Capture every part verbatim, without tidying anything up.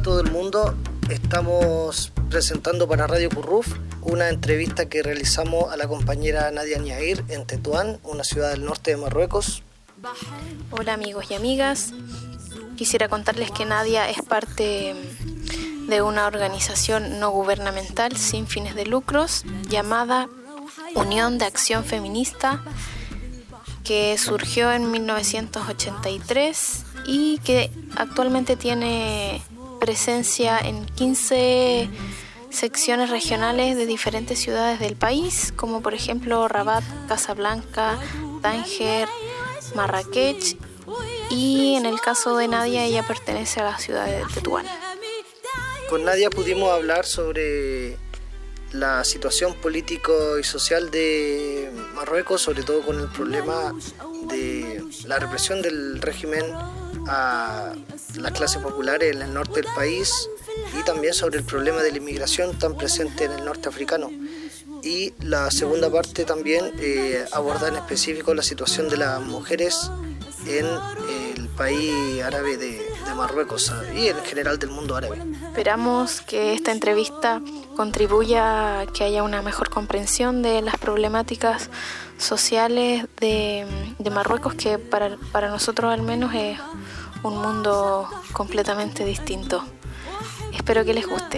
todo el mundo. Estamos presentando para Radio Curruf una entrevista que realizamos a la compañera Nadia Niair en Tetuán, una ciudad del norte de Marruecos. Hola amigos y amigas, quisiera contarles que Nadia es parte de una organización no gubernamental sin fines de lucros llamada Unión de Acción Feminista, que surgió en mil novecientos ochenta y tres y que actualmente tiene presencia en quince secciones regionales de diferentes ciudades del país, como por ejemplo Rabat, Casablanca, Tánger, Marrakech, y en el caso de Nadia, ella pertenece a la ciudad de Tetuán. Con Nadia pudimos hablar sobre la situación político y social de Marruecos, sobre todo con el problema de la represión del régimen a las clases populares en el norte del país, y también sobre el problema de la inmigración tan presente en el norte africano. Y la segunda parte también eh, aborda en específico la situación de las mujeres en el país árabe de, de Marruecos y en general del mundo árabe. Esperamos que esta entrevista contribuya a que haya una mejor comprensión de las problemáticas sociales de, de Marruecos, que para, para nosotros al menos es un mundo completamente distinto. Espero que les guste.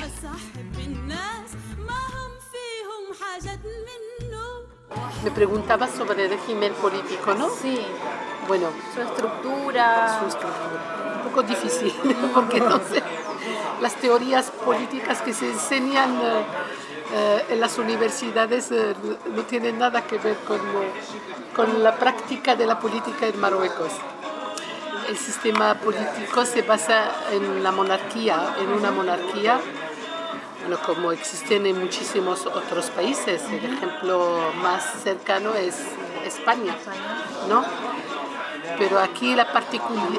Me preguntabas sobre el régimen político, ¿no? Sí. Bueno, Su estructura. su estructura. Un poco difícil, porque no sé, las teorías políticas que se enseñan eh, eh, en las universidades eh, no tienen nada que ver con, eh, con la práctica de la política en Marruecos. El sistema político se basa en la monarquía, en una monarquía, bueno, como existen en muchísimos otros países. El ejemplo más cercano es España, ¿no? Pero aquí la particularidad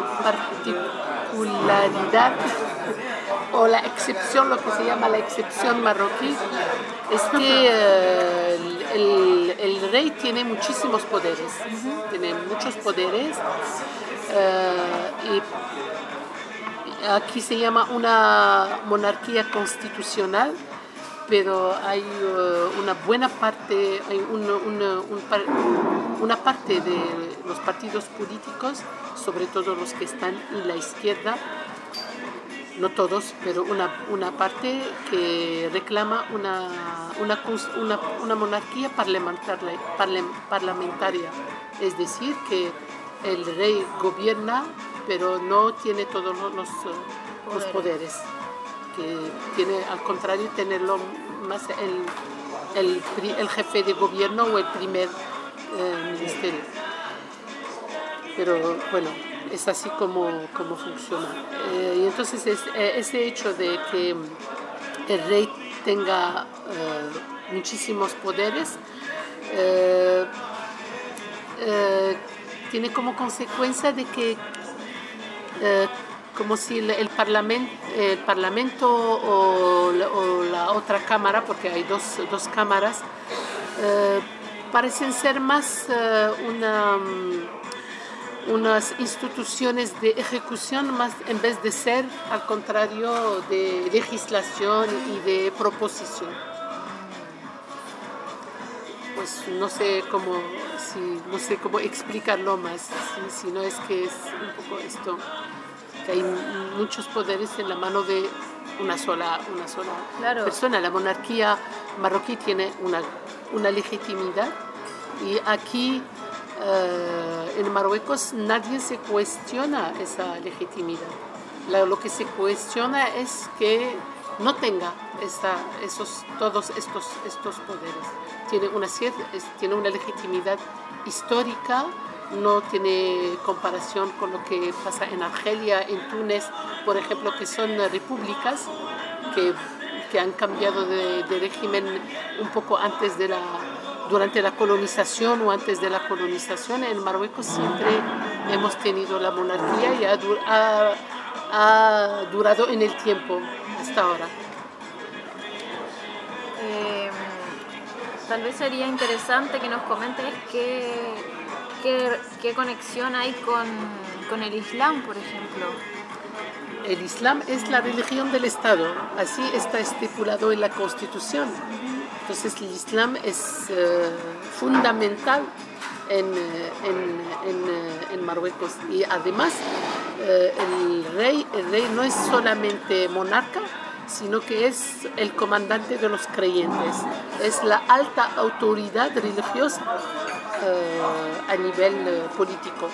o la excepción, lo que se llama la excepción marroquí, es que eh, el, el rey tiene muchísimos poderes, tiene muchos poderes. Uh, y aquí se llama una monarquía constitucional, pero hay uh, una buena parte, hay un, un, un par, una parte de los partidos políticos, sobre todo los que están en la izquierda, no todos, pero una, una parte que reclama una, una, una, una monarquía parlamentaria, parlamentaria, es decir, que el rey gobierna, pero no tiene todos los, los, los poderes, que tiene, al contrario, tenerlo más el, el, el jefe de gobierno o el primer eh, ministerio. Pero bueno, es así como, como funciona. Eh, y entonces es, eh, ese hecho de que el rey tenga eh, muchísimos poderes eh, eh, tiene como consecuencia de que eh, como si el, el, parlament, el parlamento o la, o la otra cámara, porque hay dos, dos cámaras, eh, parecen ser más eh, una, unas instituciones de ejecución más, en vez de ser al contrario de legislación y de proposición. Pues no sé cómo, si, no sé cómo explicarlo más, si, si no es que es un poco esto, que hay muchos poderes en la mano de una sola, una sola claro. persona. La monarquía marroquí tiene una, una legitimidad, y aquí eh, en Marruecos nadie se cuestiona esa legitimidad. La, lo que se cuestiona es que no tenga esa, esos, todos estos, estos poderes. Tiene una, cierta, tiene una legitimidad histórica, no tiene comparación con lo que pasa en Argelia, en Túnez, por ejemplo, que son repúblicas que, que han cambiado de, de régimen un poco antes de la, durante la colonización o antes de la colonización. En Marruecos siempre hemos tenido la monarquía y ha, ha, ha durado en el tiempo hasta ahora. Eh, tal vez sería interesante que nos comentes qué, qué, qué conexión hay con, con el Islam, por ejemplo. el Islam es la religión del Estado, así está estipulado en la Constitución. Entonces el Islam es uh, fundamental en, en, en, en Marruecos. Y además uh, el, rey, el rey no es solamente monarca, sino que es el comandante de los creyentes. Es la alta autoridad religiosa uh, a nivel uh, político.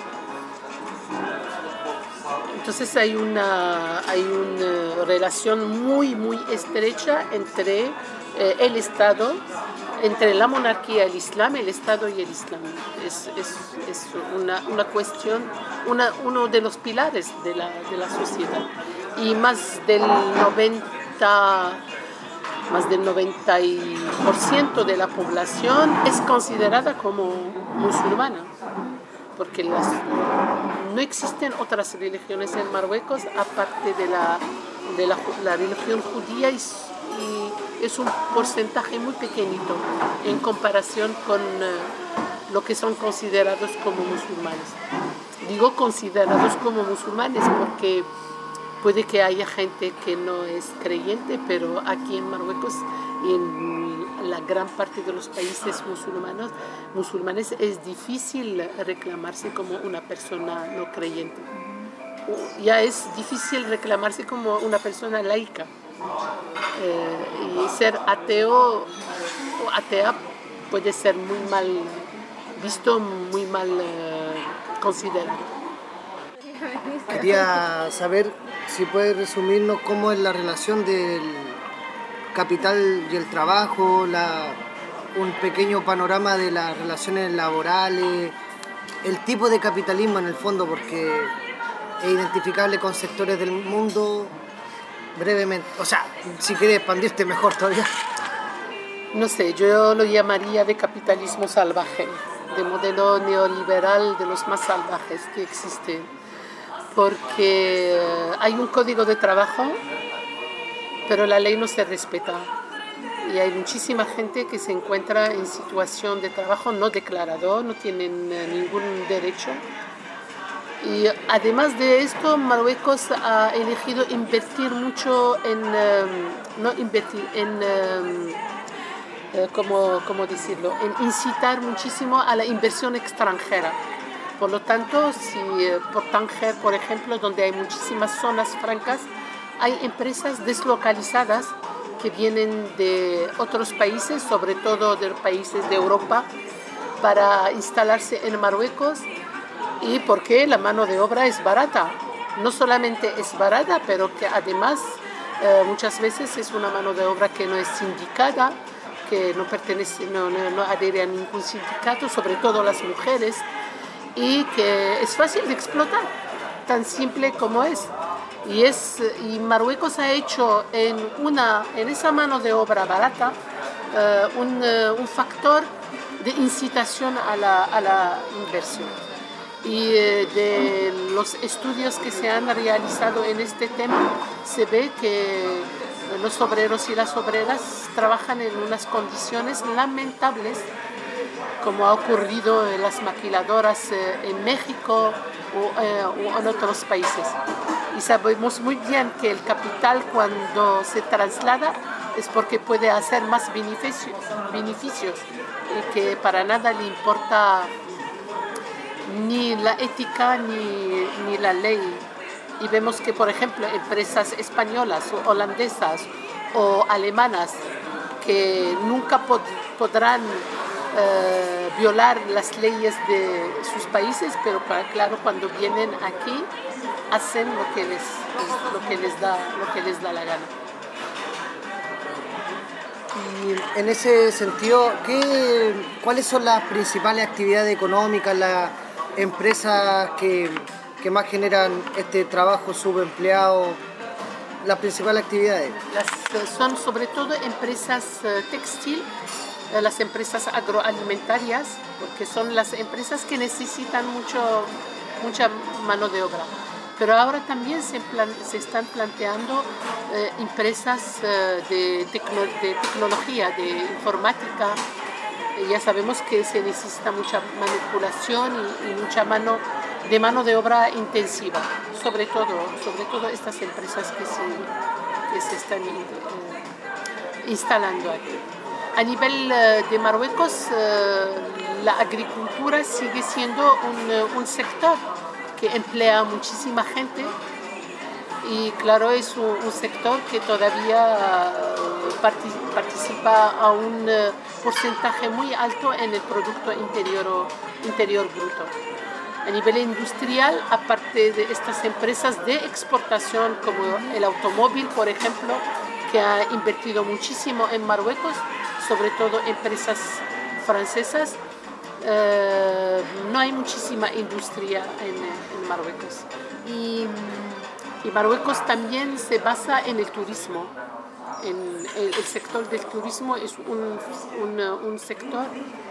Entonces hay una, hay una relación muy, muy estrecha entre eh, el Estado, entre la monarquía y el Islam, el Estado y el Islam. Es, es, es una, una cuestión, una, uno de los pilares de la, de la sociedad. Y más del noventa, más del noventa por ciento de la población es considerada como musulmana, porque las, no existen otras religiones en Marruecos aparte de la, de la, la religión judía y, y es un porcentaje muy pequeñito en comparación con uh, lo que son considerados como musulmanes. Digo considerados como musulmanes porque puede que haya gente que no es creyente, pero aquí en Marruecos y en la gran parte de los países musulmanes, musulmanes es difícil reclamarse como una persona no creyente. Ya es difícil reclamarse como una persona laica. Eh, y ser ateo o atea puede ser muy mal visto, muy mal eh, considerado. Quería saber si puede resumirnos cómo es la relación del capital y el trabajo, la, un pequeño panorama de las relaciones laborales, el tipo de capitalismo en el fondo, porque es identificable con sectores del mundo brevemente. O sea, si quieres expandirte mejor todavía. No sé, yo lo llamaría de capitalismo salvaje, de modelo neoliberal de los más salvajes que existen, porque hay un código de trabajo, pero la ley no se respeta y hay muchísima gente que se encuentra en situación de trabajo no declarado, no tienen ningún derecho. Y además de esto, Marruecos ha elegido invertir mucho en, um, no invertir, en, um, uh, ¿cómo, cómo decirlo? En incitar muchísimo a la inversión extranjera. Por lo tanto, si uh, por Tánger, por ejemplo, donde hay muchísimas zonas francas, hay empresas deslocalizadas que vienen de otros países, sobre todo de países de Europa, para instalarse en Marruecos. Y porque la mano de obra es barata. No solamente es barata, pero que además eh, muchas veces es una mano de obra que no es sindicada, que no pertenece, no, no, no adhiere a ningún sindicato, sobre todo las mujeres, y que es fácil de explotar, tan simple como es. Y, es, y Marruecos ha hecho en, una, en esa mano de obra barata eh, un, uh, un factor de incitación a la, a la inversión. Y eh, de los estudios que se han realizado en este tema, se ve que los obreros y las obreras trabajan en unas condiciones lamentables, como ha ocurrido en las maquiladoras eh, en México o, eh, o en otros países. Y sabemos muy bien que el capital, cuando se traslada, es porque puede hacer más beneficios, beneficios y que para nada le importa ni la ética ni, ni la ley. Y vemos que, por ejemplo, empresas españolas o holandesas o alemanas que nunca pod podrán eh, violar las leyes de sus países, pero para, claro, cuando vienen aquí hacen lo que les, lo que les da, lo que les da la gana. Y en ese sentido, ¿qué, ¿cuáles son las principales actividades económicas, las empresas que, que más generan este trabajo subempleado, las principales actividades? Las, son sobre todo empresas uh, textil, uh, las empresas agroalimentarias, porque son las empresas que necesitan mucho, mucha mano de obra. Pero ahora también se, plan, se están planteando eh, empresas eh, de, tecno, de tecnología, de informática. Eh, ya sabemos que se necesita mucha manipulación y, y mucha mano de mano de obra intensiva, sobre todo, sobre todo estas empresas que se, que se están eh, instalando aquí. A nivel eh, de Marruecos, eh, la agricultura sigue siendo un, un sector que emplea muchísima gente y claro, es un, un sector que todavía partic- participa a un uh, porcentaje muy alto en el Producto Interior, interior Bruto. A nivel industrial, aparte de estas empresas de exportación como el automóvil, por ejemplo, que ha invertido muchísimo en Marruecos, sobre todo empresas francesas, eh, no hay muchísima industria en, en Marruecos. Y, y Marruecos también se basa en el turismo. En el, el sector del turismo es un, un, un sector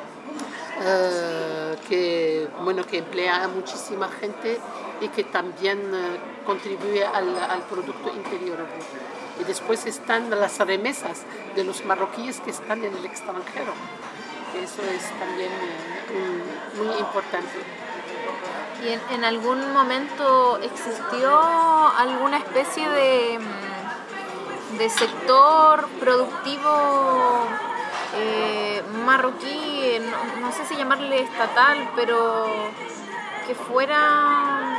uh, que, bueno, que emplea a muchísima gente y que también uh, contribuye al, al Producto Interior Bruto. Y después están las remesas de los marroquíes que están en el extranjero. Eso es también uh, un, muy importante. ¿Y en, en algún momento existió alguna especie de, de sector productivo eh, marroquí, no, no sé si llamarle estatal, pero que fuera...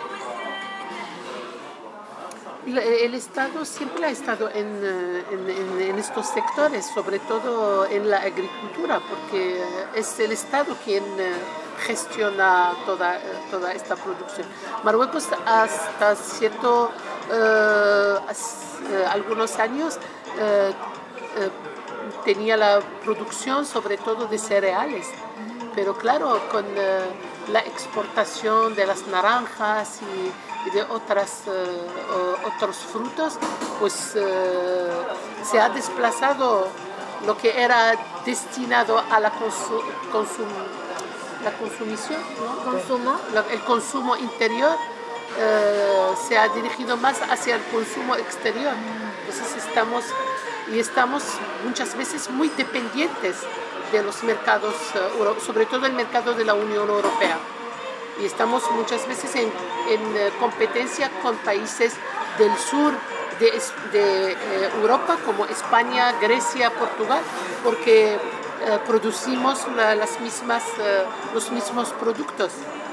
El Estado siempre ha estado en, en, en, en estos sectores, sobre todo en la agricultura, porque es el Estado quien gestiona toda, toda esta producción. Marruecos hasta cierto, eh, algunos años eh, eh, tenía la producción sobre todo de cereales, pero claro, con eh, la exportación de las naranjas y y de otras, uh, otros frutos, pues uh, se ha desplazado lo que era destinado a la, consu consum la consumición, ¿no? ¿Consumo? El consumo interior uh, se ha dirigido más hacia el consumo exterior. Entonces estamos, y estamos muchas veces muy dependientes de los mercados, uh, sobre todo el mercado de la Unión Europea. Y estamos muchas veces en, en competencia con países del sur de, de eh, Europa, como España, Grecia, Portugal, porque eh, producimos la, las mismas, eh, los mismos productos.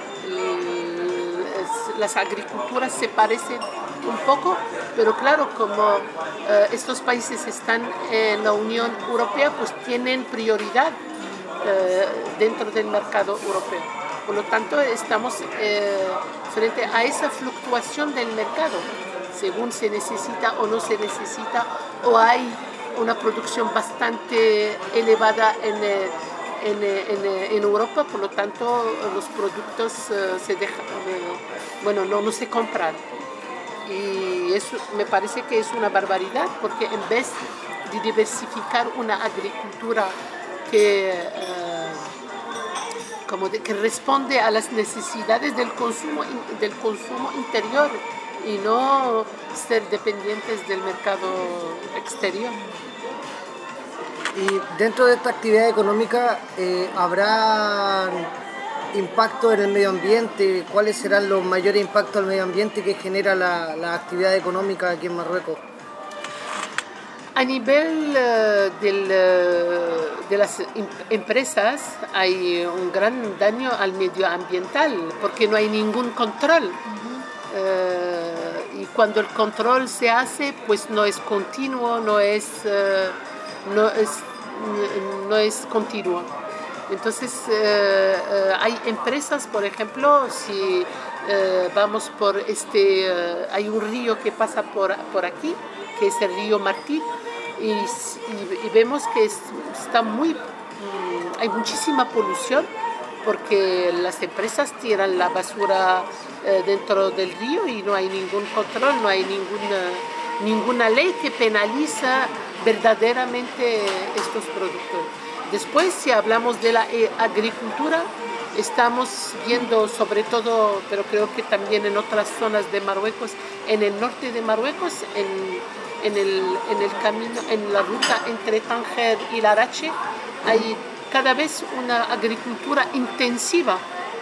Y las agriculturas se parecen un poco, pero claro, como eh, estos países están en la Unión Europea, pues tienen prioridad eh, dentro del mercado europeo. Por lo tanto, estamos eh, frente a esa fluctuación del mercado, según se necesita o no se necesita, o hay una producción bastante elevada en, en, en, en Europa, por lo tanto, los productos eh, se dejan, eh, bueno, no, no se compran. Y eso me parece que es una barbaridad, porque en vez de diversificar una agricultura que... Eh, como de, que responde a las necesidades del consumo, del consumo interior y no ser dependientes del mercado exterior. Y dentro de esta actividad económica, eh, ¿habrá impacto en el medio ambiente? ¿Cuáles serán los mayores impactos al medio ambiente que genera la, la actividad económica aquí en Marruecos? A nivel uh, del, uh, de las em empresas hay un gran daño al medio ambiental porque no hay ningún control. Uh-huh. uh, y cuando el control se hace, pues no es continuo, no es, uh, no es, no es continuo. Entonces uh, uh, hay empresas, por ejemplo, si uh, vamos por este, uh, hay un río que pasa por, por aquí, que es el río Martí, y, y, y vemos que es, está muy, mmm, hay muchísima polución porque las empresas tiran la basura eh, dentro del río y no hay ningún control, no hay ninguna, ninguna ley que penaliza verdaderamente estos productos. Después, si hablamos de la eh, agricultura, estamos viendo sobre todo, pero creo que también en otras zonas de Marruecos, en el norte de Marruecos, en En el, en el camino, en la ruta entre Tánger y Larache, hay cada vez una agricultura intensiva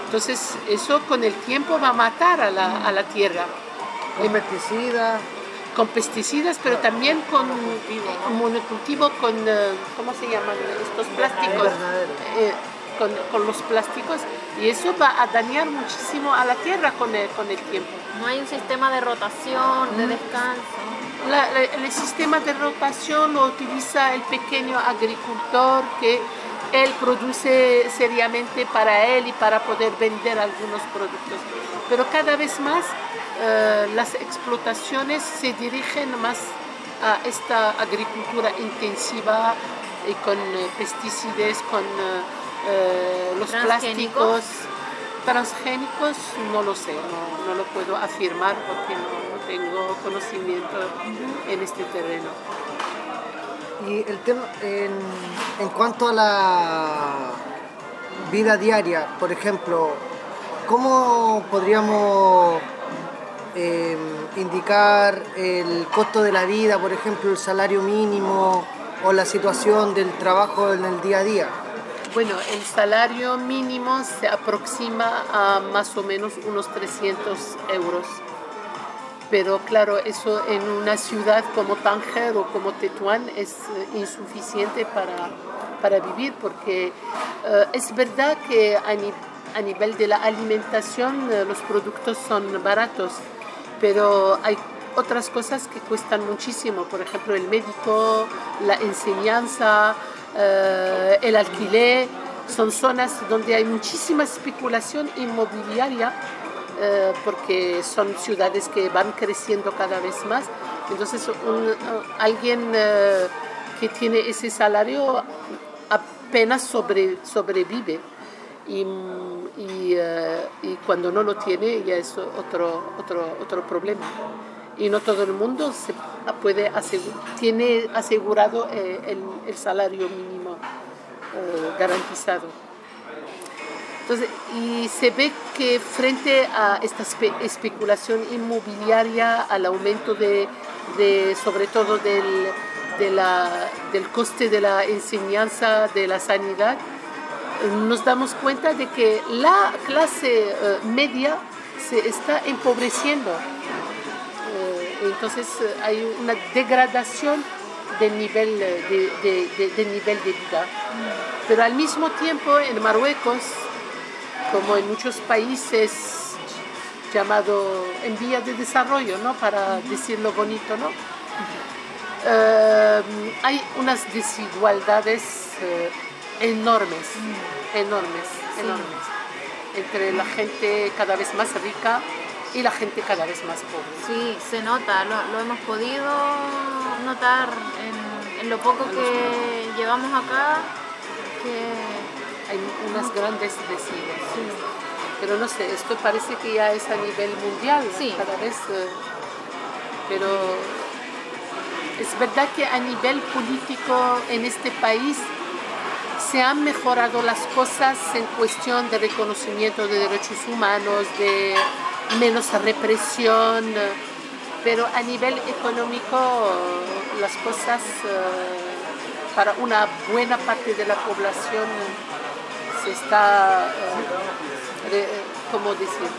Entonces eso con el tiempo va a matar a la, a la tierra. Con pesticidas. Con pesticidas, pero también con monocultivo, con, ¿cómo se llaman estos plásticos? Eh, con, con los plásticos, y eso va a dañar muchísimo a la tierra con el, con el tiempo. No hay un sistema de rotación, de descanso. La, la, el sistema de rotación lo utiliza el pequeño agricultor que él produce seriamente para él y para poder vender algunos productos. Pero cada vez más Uh, las explotaciones se dirigen más a esta agricultura intensiva y con uh, pesticidas, con uh, uh, los plásticos transgénicos. No lo sé, no, no lo puedo afirmar porque no, no tengo conocimiento uh-huh. en este terreno. Y el tema, en, en cuanto a la vida diaria, por ejemplo, ¿cómo podríamos Eh, indicar el costo de la vida, por ejemplo, el salario mínimo o la situación del trabajo en el día a día? Bueno, el salario mínimo se aproxima a más o menos unos trescientos euros. Pero claro, eso en una ciudad como Tánger o como Tetuán es insuficiente para, para vivir, porque uh, es verdad que a, ni, a nivel de la alimentación uh, los productos son baratos, pero hay otras cosas que cuestan muchísimo, por ejemplo el médico, la enseñanza, eh, el alquiler. Son zonas donde hay muchísima especulación inmobiliaria eh, porque son ciudades que van creciendo cada vez más. Entonces un, alguien eh, que tiene ese salario apenas sobre, sobrevive. Y, y, uh, y cuando no lo tiene ya es otro, otro, otro problema. Y no todo el mundo se puede asegurar, tiene asegurado eh, el, el salario mínimo eh, garantizado. Entonces, y se ve que frente a esta espe- especulación inmobiliaria, al aumento de, de sobre todo del, de la, del coste de la enseñanza, de la sanidad, nos damos cuenta de que la clase uh, media se está empobreciendo. Uh, entonces uh, hay una degradación del nivel de, de, de, de nivel de vida. Pero al mismo tiempo en Marruecos, como en muchos países llamado en vías de desarrollo, ¿no? Para decirlo bonito, ¿no? Uh, hay unas desigualdades uh, enormes, mm. enormes, sí. enormes, entre la gente cada vez más rica y la gente cada vez más pobre. Sí, se nota, lo, lo hemos podido notar en, en lo poco en que los... llevamos acá, que hay unas grandes desigualdades. Sí. Pero no sé, esto parece que ya es a nivel mundial, sí. cada vez, eh, pero es verdad que a nivel político en este país se han mejorado las cosas en cuestión de reconocimiento de derechos humanos, de menos represión, pero a nivel económico las cosas uh, para una buena parte de la población se está, uh, re, ¿cómo decir?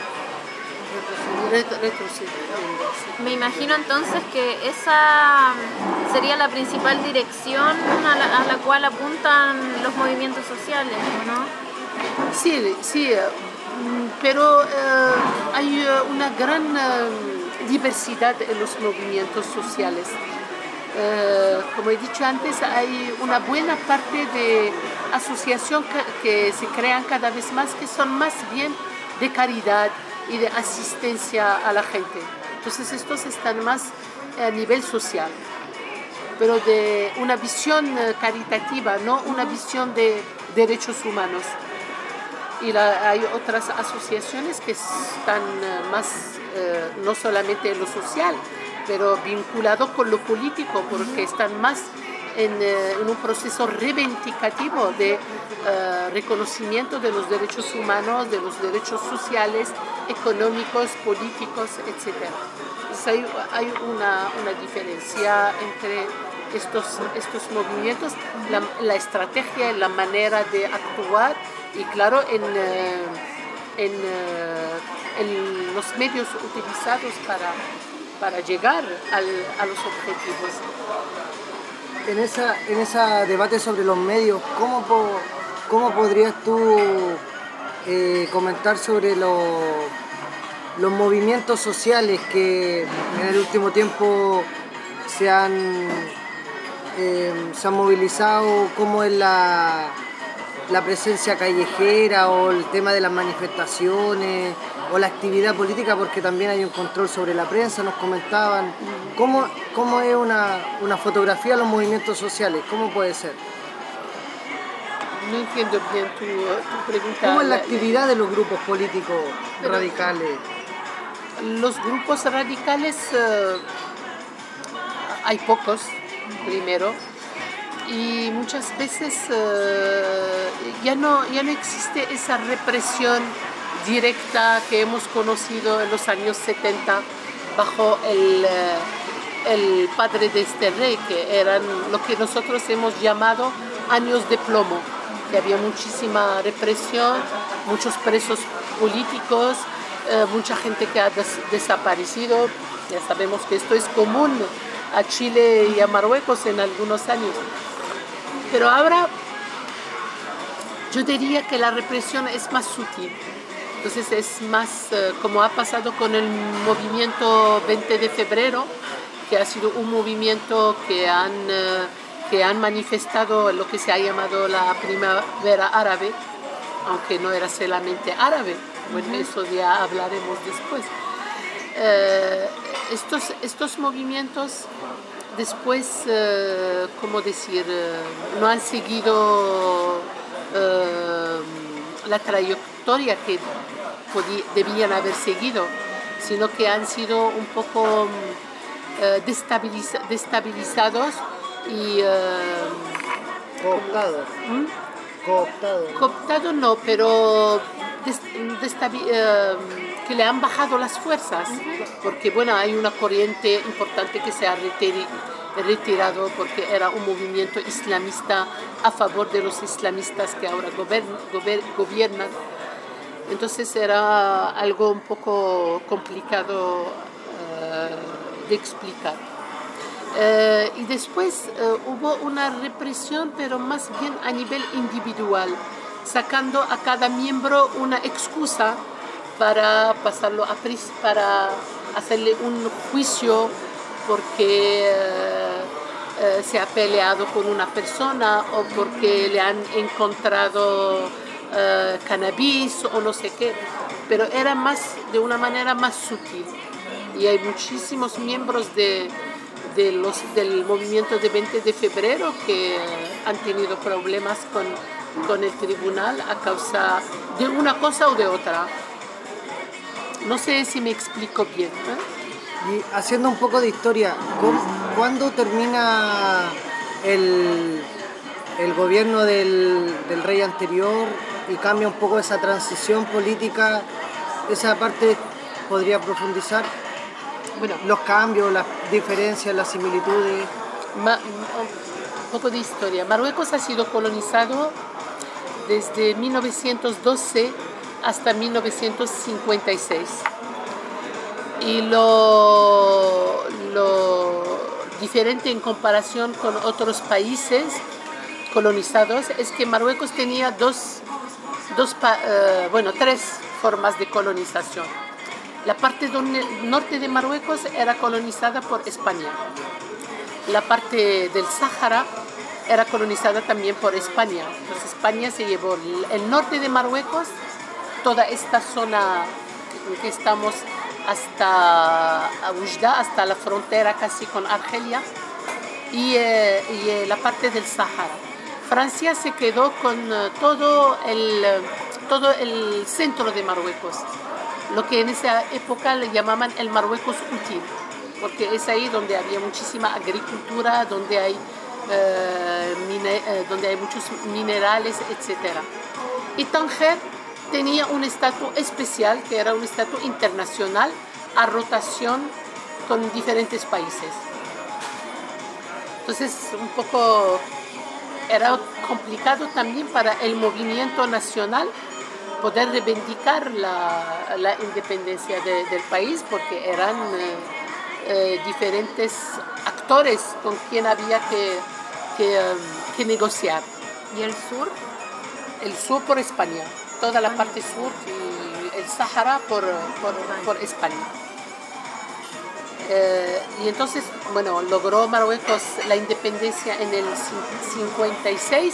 retrocediendo. Me imagino entonces que esa sería la principal dirección a la, a la cual apuntan los movimientos sociales, ¿no? Sí, sí, pero uh, hay una gran uh, diversidad en los movimientos sociales. Uh, como he dicho antes, hay una buena parte de asociaciones que, que se crean cada vez más, que son más bien de caridad y de asistencia a la gente. Entonces estos están más a nivel social, pero de una visión caritativa, no una visión de derechos humanos. Y la, hay otras asociaciones que están más, eh, no solamente en lo social, pero vinculado con lo político, porque están más en, eh, en un proceso reivindicativo de uh, reconocimiento de los derechos humanos, de los derechos sociales, económicos, políticos, etcétera. Entonces hay, hay una, una diferencia entre estos, estos movimientos, la, la estrategia, la manera de actuar y claro, en, eh, en, uh, en los medios utilizados para, para llegar al, a los objetivos. En esa, en ese debate sobre los medios, ¿cómo, po, cómo podrías tú eh, comentar sobre los, los movimientos sociales que en el último tiempo se han, eh, se han movilizado? ¿Cómo es la, la presencia callejera o el tema de las manifestaciones o la actividad política? Porque también hay un control sobre la prensa, nos comentaban. ¿Cómo, cómo es una, una fotografía de los movimientos sociales? ¿Cómo puede ser? No entiendo bien tu, tu pregunta. ¿Cómo es la actividad de los grupos políticos Pero, radicales? Los grupos radicales, uh, hay pocos, primero, y muchas veces uh, ya, no, ya no existe esa represión directa que hemos conocido en los años setenta bajo el, el padre de este rey, que eran lo que nosotros hemos llamado años de plomo, que había muchísima represión, muchos presos políticos, eh, mucha gente que ha des- desaparecido. Ya sabemos que esto es común a Chile y a Marruecos en algunos años. Pero ahora yo diría que la represión es más sutil. Entonces es más uh, como ha pasado con el movimiento veinte de febrero, que ha sido un movimiento que han, uh, que han manifestado lo que se ha llamado la primavera árabe, aunque no era solamente árabe. Bueno, uh-huh. Eso ya hablaremos después. Uh, estos, estos movimientos después, uh, ¿cómo decir? Uh, no han seguido uh, la trayectoria que podí, debían haber seguido, sino que han sido un poco uh, destabiliza, destabilizados y... Uh, cooptados. ¿Mm? Cooptados. Cooptado no, pero des, destabi, uh, que le han bajado las fuerzas, uh-huh. Porque bueno, hay una corriente importante que se ha retiri, retirado porque era un movimiento islamista a favor de los islamistas que ahora gobern, gober, gobiernan. Entonces era algo un poco complicado uh, de explicar. Uh, y después uh, hubo una represión, pero más bien a nivel individual, sacando a cada miembro una excusa para pasarlo a pris, para hacerle un juicio porque uh, uh, se ha peleado con una persona o porque le han encontrado uh, cannabis o no sé qué, pero era más de una manera más sutil. Y hay muchísimos miembros de De los, del movimiento de veinte de febrero que han tenido problemas con, con el tribunal a causa de una cosa o de otra. No sé si me explico bien, ¿eh? Y haciendo un poco de historia, ¿cuándo termina el, el gobierno del, del rey anterior y cambia un poco esa transición política? Esa parte podría profundizar. Bueno, los cambios, las diferencias, las similitudes. Ma, un poco de historia. Marruecos ha sido colonizado desde mil novecientos doce hasta mil novecientos cincuenta y seis. Y lo, lo diferente en comparación con otros países colonizados es que Marruecos tenía dos, dos uh, bueno, tres formas de colonización. La parte norte de Marruecos era colonizada por España. La parte del Sáhara era colonizada también por España. Entonces España se llevó el norte de Marruecos, toda esta zona en que estamos hasta Oujda, hasta la frontera casi con Argelia, y, eh, y eh, la parte del Sáhara. Francia se quedó con uh, todo, el, todo el centro de Marruecos, lo que en esa época le llamaban el Marruecos útil, porque es ahí donde había muchísima agricultura, donde hay, eh, mine, eh, donde hay muchos minerales, etcétera. Y Tánger tenía un estatus especial, que era un estatus internacional a rotación con diferentes países. Entonces, un poco era complicado también para el movimiento nacional poder reivindicar la, la independencia de, del país, porque eran eh, eh, diferentes actores con quien había que, que, um, que negociar. ¿Y el sur? El sur por España, toda la parte sur y el Sahara por, por, por España. Eh, y entonces, bueno, logró Marruecos la independencia en el cincuenta y seis.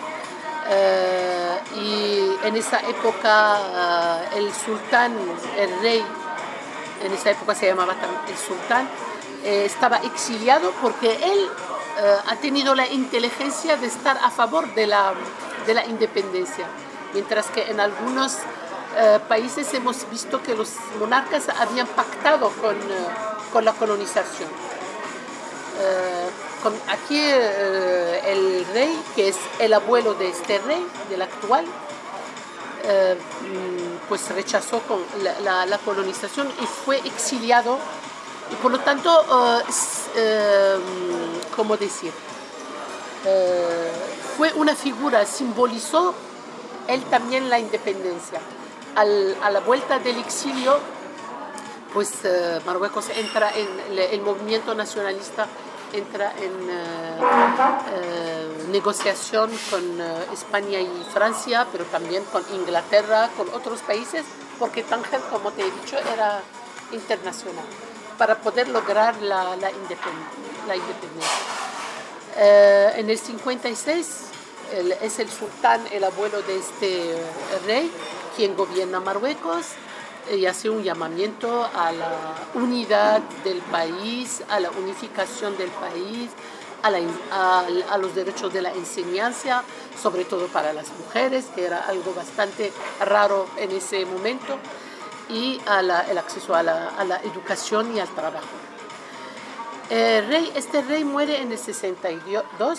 Uh, y en esa época uh, el sultán, el rey, en esa época se llamaba el sultán, eh, estaba exiliado porque él uh, ha tenido la inteligencia de estar a favor de la, de la independencia, mientras que en algunos uh, países hemos visto que los monarcas habían pactado con, uh, con la colonización. Uh, Con aquí eh, el rey, que es el abuelo de este rey, del actual, eh, pues rechazó con la, la, la colonización y fue exiliado. Y por lo tanto, eh, eh, ¿cómo decir? Eh, fue una figura, simbolizó él también la independencia. Al, a la vuelta del exilio, pues eh, Marruecos entra en el, el movimiento nacionalista, entra en uh, uh, negociación con uh, España y Francia, pero también con Inglaterra, con otros países, porque Tánger, como te he dicho, era internacional, para poder lograr la, la, independ la independencia. Uh, en el cincuenta y seis el, es el sultán, el abuelo de este uh, rey, quien gobierna Marruecos, y hace un llamamiento a la unidad del país, a la unificación del país, a, la, a, a los derechos de la enseñanza, sobre todo para las mujeres, que era algo bastante raro en ese momento, y al acceso a la, a la educación y al trabajo. El rey, este rey muere en el sesenta y dos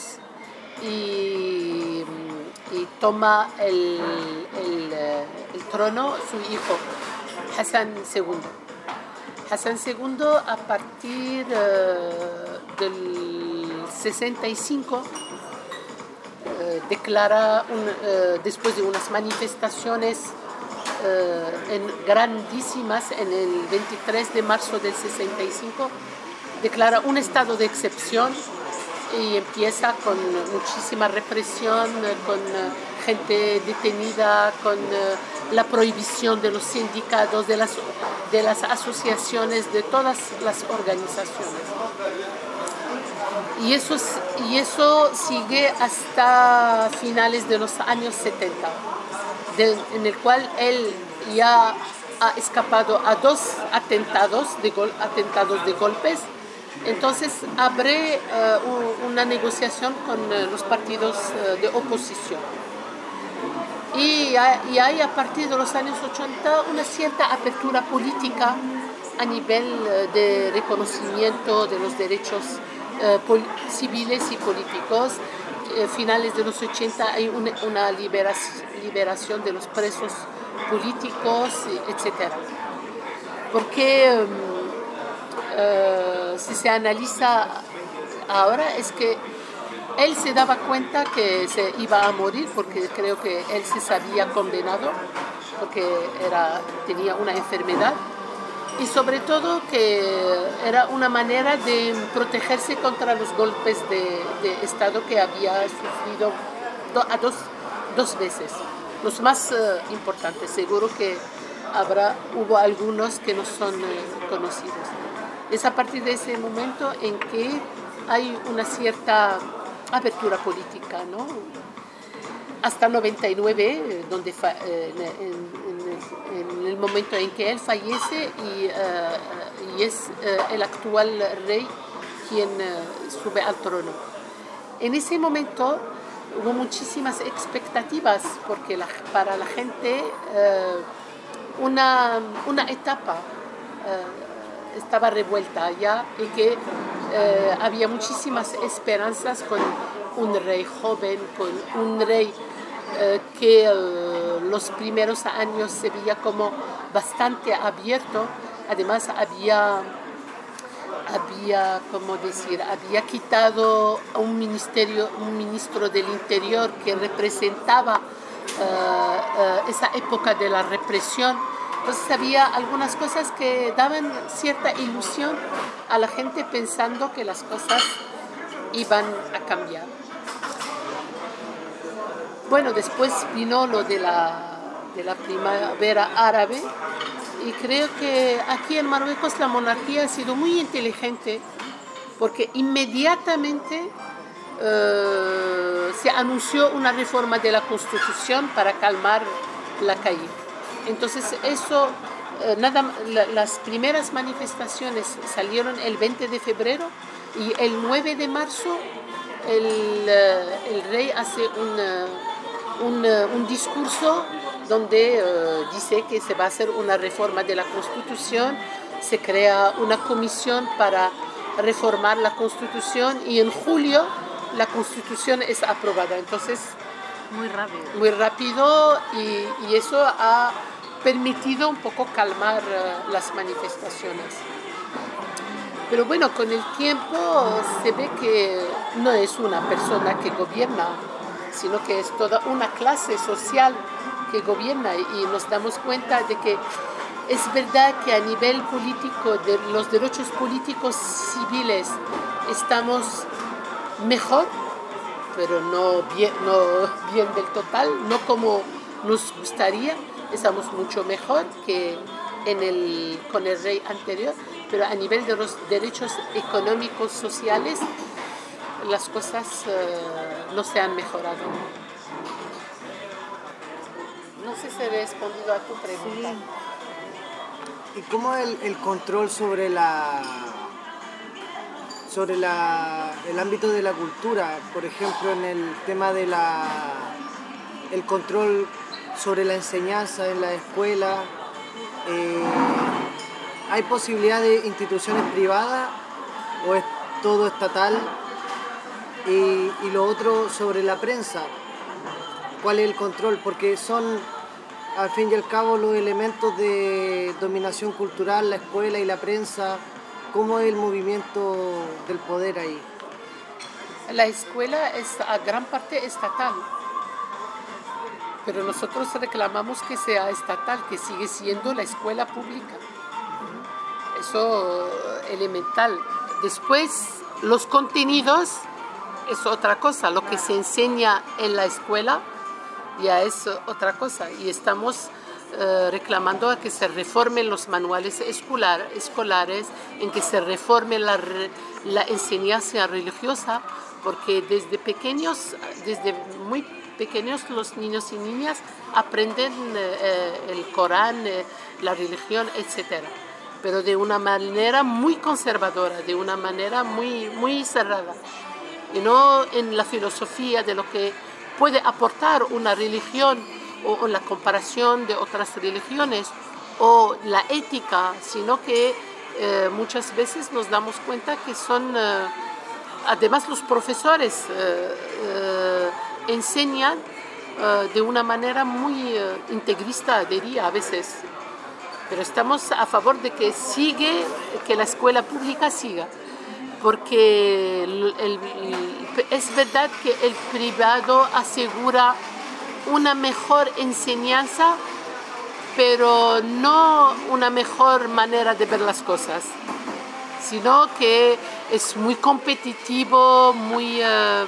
y, y toma el, el, el trono su hijo, Hassan segundo. Hassan segundo, a partir uh, del sesenta y cinco, uh, declara, un, uh, después de unas manifestaciones uh, en, grandísimas, en el veintitrés de marzo del sesenta y cinco, declara un estado de excepción y empieza con muchísima represión, con uh, gente detenida, con uh, la prohibición de los sindicatos, de las, de las asociaciones, de todas las organizaciones. Y eso, y eso sigue hasta finales de los años setenta, de, en el cual él ya ha escapado a dos atentados de, gol, atentados de golpes. Entonces abre uh, una negociación con uh, los partidos uh, de oposición. Y hay, y hay a partir de los años ochenta una cierta apertura política a nivel uh, de reconocimiento de los derechos uh, civiles y políticos. Uh, finales de los ochenta hay una, una liberación, liberación de los presos políticos, etcétera. Porque um, Uh, si se analiza ahora, es que él se daba cuenta que se iba a morir, porque creo que él se sabía condenado, porque era, tenía una enfermedad, y sobre todo que era una manera de protegerse contra los golpes de, de Estado que había sufrido do, a dos, dos veces. Los más uh, importantes, seguro que habrá, hubo algunos que no son uh, conocidos. Es a partir de ese momento en que hay una cierta apertura política, ¿no? Hasta noventa y nueve, donde fa, eh, en, en, en el momento en que él fallece y, uh, y es uh, el actual rey quien uh, sube al trono. En ese momento hubo muchísimas expectativas, porque la, para la gente uh, una, una etapa uh, estaba revuelta ya, y que eh, había muchísimas esperanzas con un rey joven, con un rey eh, que eh, los primeros años se veía como bastante abierto. Además había, había, ¿cómo decir? había quitado a un ministerio, un ministro del Interior que representaba uh, esa época de la represión. Entonces había algunas cosas que daban cierta ilusión a la gente pensando que las cosas iban a cambiar. Bueno, después vino lo de la, de la primavera árabe y creo que aquí en Marruecos la monarquía ha sido muy inteligente porque inmediatamente uh, se anunció una reforma de la Constitución para calmar la calle. Entonces eso, uh, nada, la, las primeras manifestaciones salieron el veinte de febrero y el nueve de marzo el, uh, el rey hace una, un, uh, un discurso donde uh, dice que se va a hacer una reforma de la Constitución, se crea una comisión para reformar la Constitución y en julio la Constitución es aprobada. Entonces, muy rápido. Muy rápido y, y eso ha permitido un poco calmar uh, las manifestaciones. Pero bueno, con el tiempo se ve que no es una persona que gobierna, sino que es toda una clase social que gobierna y nos damos cuenta de que es verdad que a nivel político, de los derechos políticos civiles, estamos mejor, pero no bien, no bien del total, no como nos gustaría, estamos mucho mejor que en el, con el rey anterior, pero a nivel de los derechos económicos, sociales, las cosas uh, no se han mejorado. No sé si he respondido a tu pregunta. Sí. ¿Y cómo el, el control sobre la sobre la, el ámbito de la cultura, por ejemplo, en el tema de la el control sobre la enseñanza en la escuela? Eh, ¿Hay posibilidad de instituciones privadas o es todo estatal? Y, y lo otro sobre la prensa, ¿cuál es el control? Porque son, al fin y al cabo, los elementos de dominación cultural, la escuela y la prensa. ¿Cómo es el movimiento del poder ahí? La escuela es a gran parte estatal, pero nosotros reclamamos que sea estatal, que sigue siendo la escuela pública. Eso elemental. Después, los contenidos es otra cosa. Lo que se enseña en la escuela ya es otra cosa. Y estamos eh, reclamando a que se reformen los manuales escolar, escolares, en que se reforme la, la enseñanza religiosa, porque desde pequeños, desde muy pequeños los niños y niñas aprenden eh, el Corán, eh, la religión, etcétera, pero de una manera muy conservadora, de una manera muy, muy cerrada, y no en la filosofía de lo que puede aportar una religión o, o la comparación de otras religiones o la ética, sino que eh, muchas veces nos damos cuenta que son, eh, además los profesores eh, eh, enseñan eh, de una manera muy eh, integrista, diría a veces. Pero estamos a favor de que sigue, que la escuela pública siga, porque el, el, es verdad que el privado asegura una mejor enseñanza, pero no una mejor manera de ver las cosas, sino que es muy competitivo, muy, uh,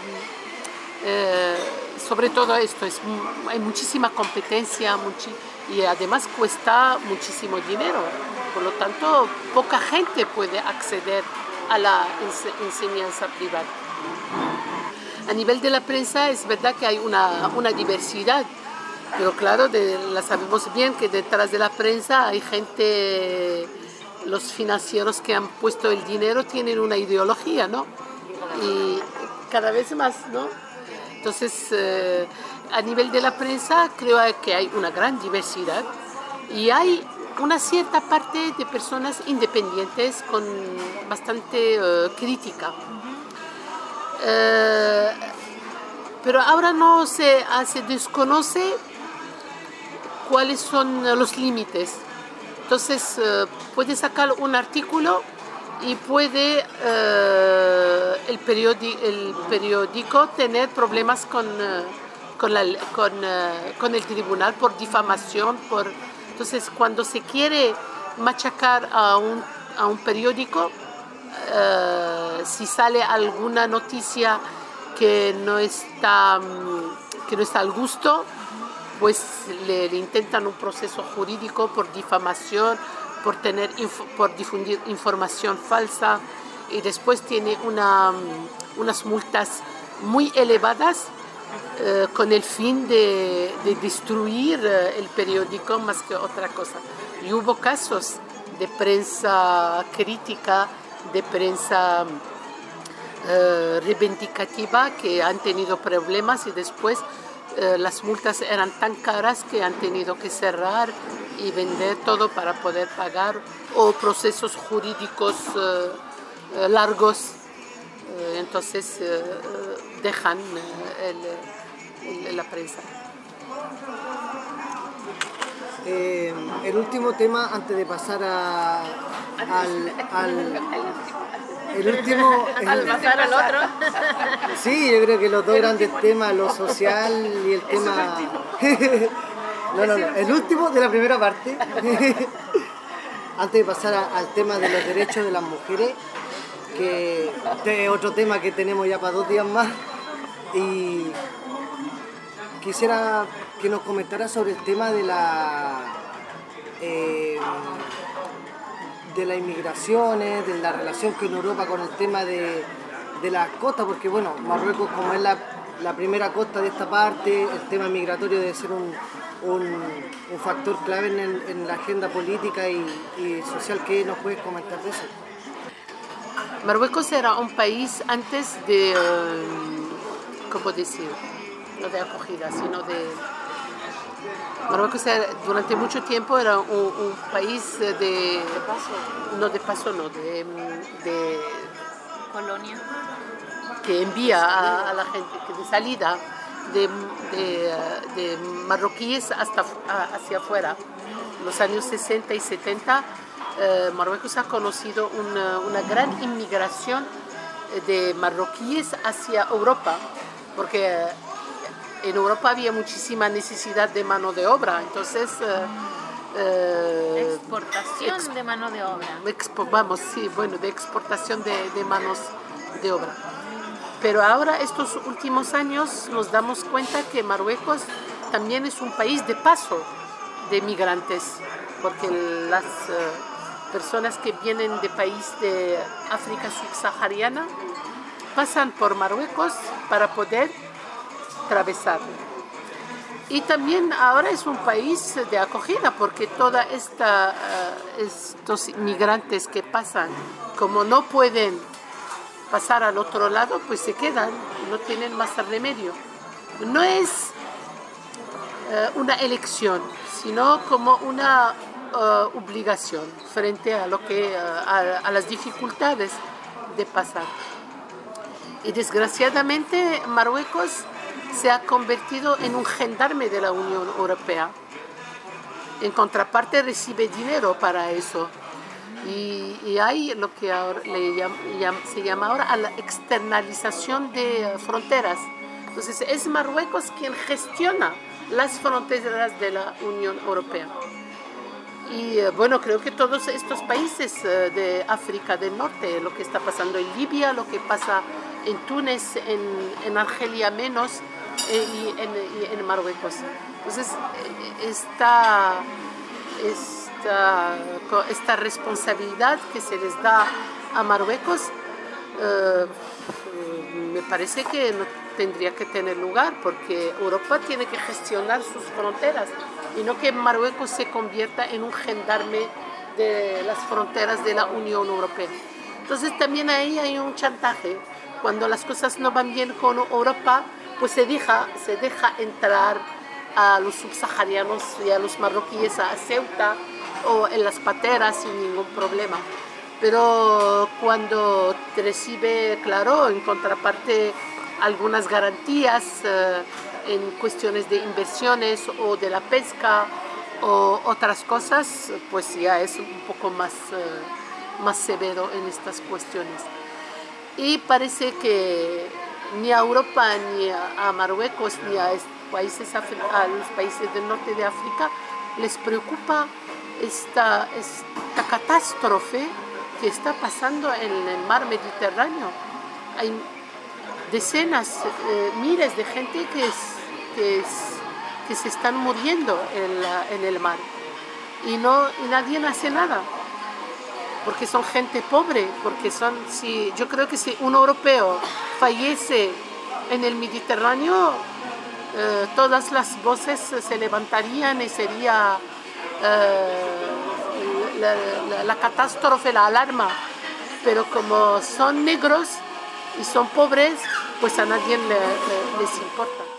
uh, sobre todo esto, es, hay muchísima competencia, muchi y además cuesta muchísimo dinero, por lo tanto poca gente puede acceder a la enseñanza privada. A nivel de la prensa es verdad que hay una, una diversidad, pero claro, de, la sabemos bien que detrás de la prensa hay gente, los financieros que han puesto el dinero tienen una ideología, ¿no? Y cada vez más, ¿no? Entonces, eh, a nivel de la prensa creo que hay una gran diversidad y hay una cierta parte de personas independientes con bastante uh, crítica. Uh, pero ahora no se, se desconoce cuáles son los límites. Entonces, uh, puede sacar un artículo y puede uh, el, periódico, el periódico tener problemas con, uh, con, la, con, uh, con el tribunal por difamación. Por... Entonces, cuando se quiere machacar a un, a un periódico, uh, si sale alguna noticia que no está, que no está al gusto, pues le, le intentan un proceso jurídico por difamación, por, tener, por difundir información falsa, y después tiene una, unas multas muy elevadas eh, con el fin de, de destruir eh, el periódico más que otra cosa. Y hubo casos de prensa crítica, de prensa eh, reivindicativa que han tenido problemas y después eh, las multas eran tan caras que han tenido que cerrar y vender todo para poder pagar, o procesos jurídicos eh, eh, largos. Eh, entonces eh, dejan eh, el, el, la prensa. Eh, el último tema antes de pasar a, al, al el último el, al pasar al otro. Sí, yo creo que los dos grandes temas, lo social y el tema no, no, no, el último de la primera parte antes de pasar a, al tema de los derechos de las mujeres, que este es otro tema que tenemos ya para dos días más, y quisiera que nos comentara sobre el tema de la eh, de las inmigraciones, de la relación con Europa con el tema de, de las costas, porque bueno, Marruecos como es la, la primera costa de esta parte, el tema migratorio debe ser un, un, un factor clave en, el, en la agenda política y, y social. ¿Qué nos puedes comentar de eso? Marruecos era un país antes de, um, ¿cómo decir? No de acogida, sino de... Marruecos era, durante mucho tiempo era un, un país de... ¿De paso? No, de paso no, de... de colonia. Que envía a, a la gente, que de salida de, de, de marroquíes hasta hacia afuera. En los años sesenta y setenta, eh, Marruecos ha conocido una, una gran inmigración de marroquíes hacia Europa, porque en Europa había muchísima necesidad de mano de obra, entonces... Eh, eh, exportación exp de mano de obra. Expo vamos, sí, bueno, de exportación de, de manos de obra. Pero ahora, estos últimos años, nos damos cuenta que Marruecos también es un país de paso de migrantes, porque las uh, personas que vienen de país de África subsahariana pasan por Marruecos para poder atravesar. Y también ahora es un país de acogida, porque todos esta, uh, estos inmigrantes que pasan, como no pueden pasar al otro lado, pues se quedan, no tienen más remedio. No es uh, una elección, sino como una uh, obligación frente a, lo que, uh, a, a las dificultades de pasar. Y desgraciadamente Marruecos se ha convertido en un gendarme de la Unión Europea. En contraparte recibe dinero para eso. Y, y hay lo que ahora le llama, llama, se llama ahora la externalización de fronteras. Entonces es Marruecos quien gestiona las fronteras de la Unión Europea. Y bueno, creo que todos estos países de África del Norte, lo que está pasando en Libia, lo que pasa en Túnez, en, en Argelia menos, eh, y, en, y en Marruecos. Entonces esta, esta, esta responsabilidad que se les da a Marruecos eh, me parece que no tendría que tener lugar, porque Europa tiene que gestionar sus fronteras y no que Marruecos se convierta en un gendarme de las fronteras de la Unión Europea. Entonces también ahí hay un chantaje. Cuando las cosas no van bien con Europa, pues se deja, se deja entrar a los subsaharianos y a los marroquíes a Ceuta o en las pateras sin ningún problema. Pero cuando te recibe, claro, en contraparte algunas garantías eh, en cuestiones de inversiones o de la pesca o otras cosas, pues ya es un poco más, eh, más severo en estas cuestiones. Y parece que ni a Europa, ni a, a Marruecos, ni a, países, a los países del norte de África, les preocupa esta, esta catástrofe que está pasando en el mar Mediterráneo. Hay decenas, eh, miles de gente que, es, que, es, que se están muriendo en, la, en el mar y, no, y nadie hace nada, porque son gente pobre, porque son, si, yo creo que si un europeo fallece en el Mediterráneo, eh, todas las voces se levantarían y sería eh, la, la, la catástrofe, la alarma, pero como son negros y son pobres, pues a nadie le, le, les importa.